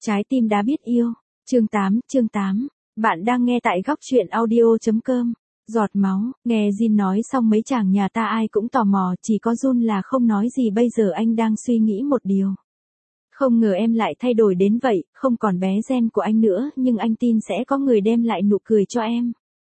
Trái tim đã biết yêu. Chương 8. Bạn đang nghe tại góc truyện audio.com. Giọt máu, nghe Jin nói xong mấy chàng nhà ta ai cũng tò mò, chỉ có Jun là không nói gì. Bây giờ anh đang suy nghĩ một điều. Không ngờ em lại thay đổi đến vậy, không còn bé Jen của anh nữa, nhưng anh tin sẽ có người đem lại nụ cười cho em.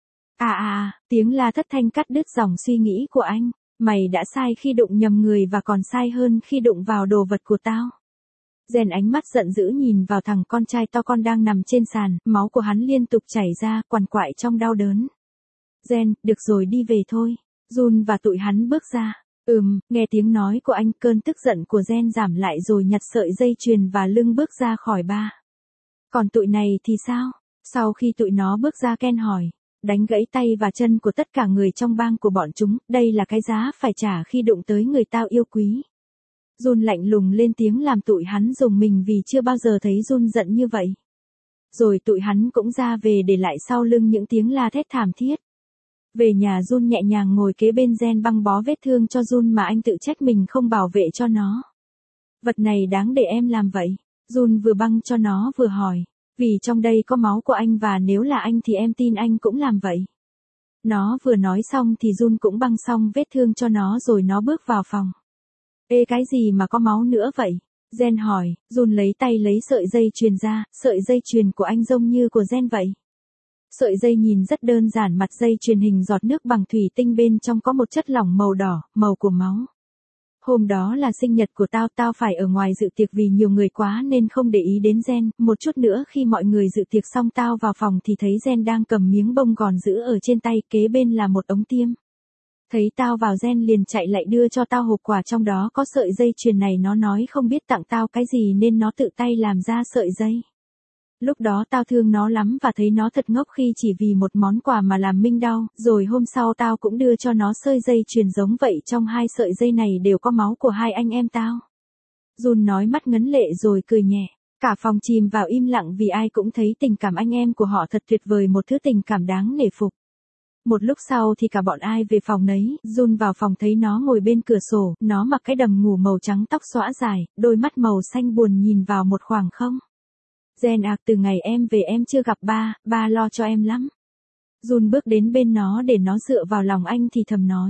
Tiếng la thất thanh cắt đứt dòng suy nghĩ của anh. Mày đã sai khi đụng nhầm người và còn sai hơn khi đụng vào đồ vật của tao. Jen ánh mắt giận dữ nhìn vào thằng con trai to con đang nằm trên sàn, máu của hắn liên tục chảy ra, quằn quại trong đau đớn. Jen, được rồi đi về thôi. Jun và tụi hắn bước ra. Nghe tiếng nói của anh, cơn tức giận của Jen giảm lại rồi nhặt sợi dây chuyền và lưng bước ra khỏi ba. Còn tụi này thì sao? Sau khi tụi nó bước ra, Ken hỏi. Đánh gãy tay và chân của tất cả người trong bang của bọn chúng, đây là cái giá phải trả khi đụng tới người tao yêu quý. Jun lạnh lùng lên tiếng làm tụi hắn rùng mình vì chưa bao giờ thấy Jun giận như vậy. Rồi tụi hắn cũng ra về để lại sau lưng những tiếng la thét thảm thiết. Về nhà Jun nhẹ nhàng ngồi kế bên Jen băng bó vết thương cho Jun mà anh tự trách mình không bảo vệ cho nó. Vật này đáng để em làm vậy? Jun vừa băng cho nó vừa hỏi. Vì trong đây có máu của anh và nếu là anh thì em tin anh cũng làm vậy. Nó vừa nói xong thì Jun cũng băng xong vết thương cho nó rồi nó bước vào phòng. Ê, cái gì mà có máu nữa vậy? Jen hỏi. Jun lấy tay lấy sợi dây chuyền ra, sợi dây chuyền của anh giống như của Jen vậy. Sợi dây nhìn rất đơn giản, mặt dây chuyền hình giọt nước bằng thủy tinh, bên trong có một chất lỏng màu đỏ, màu của máu. Hôm đó là sinh nhật của tao phải ở ngoài dự tiệc vì nhiều người quá nên không để ý đến Jen. Một chút nữa khi mọi người dự tiệc xong tao vào phòng thì thấy Jen đang cầm miếng bông gòn giữ ở trên tay, kế bên là một ống tiêm. Thấy tao vào Jen liền chạy lại đưa cho tao hộp quà trong đó có sợi dây chuyền này, nó nói không biết tặng tao cái gì nên nó tự tay làm ra sợi dây. Lúc đó tao thương nó lắm và thấy nó thật ngốc khi chỉ vì một món quà mà làm mình đau, rồi hôm sau tao cũng đưa cho nó sợi dây chuyền giống vậy, trong hai sợi dây này đều có máu của hai anh em tao. Jun nói mắt ngấn lệ rồi cười nhẹ. Cả phòng chìm vào im lặng vì ai cũng thấy tình cảm anh em của họ thật tuyệt vời, một thứ tình cảm đáng nể phục. Một lúc sau thì cả bọn ai về phòng nấy, Jun vào phòng thấy nó ngồi bên cửa sổ, nó mặc cái đầm ngủ màu trắng, tóc xõa dài, đôi mắt màu xanh buồn nhìn vào một khoảng không. Jen từ ngày em về em chưa gặp ba lo cho em lắm. Jun bước đến bên nó để nó dựa vào lòng anh thì thầm nói.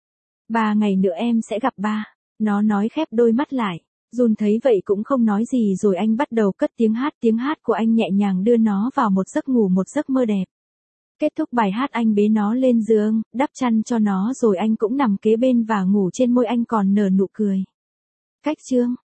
3 ngày nữa em sẽ gặp ba. Nó nói khép đôi mắt lại. Jun thấy vậy cũng không nói gì rồi anh bắt đầu cất tiếng hát của anh nhẹ nhàng đưa nó vào một giấc ngủ, một giấc mơ đẹp. Kết thúc bài hát anh bế nó lên giường, đắp chăn cho nó rồi anh cũng nằm kế bên và ngủ, trên môi anh còn nở nụ cười. Cách chương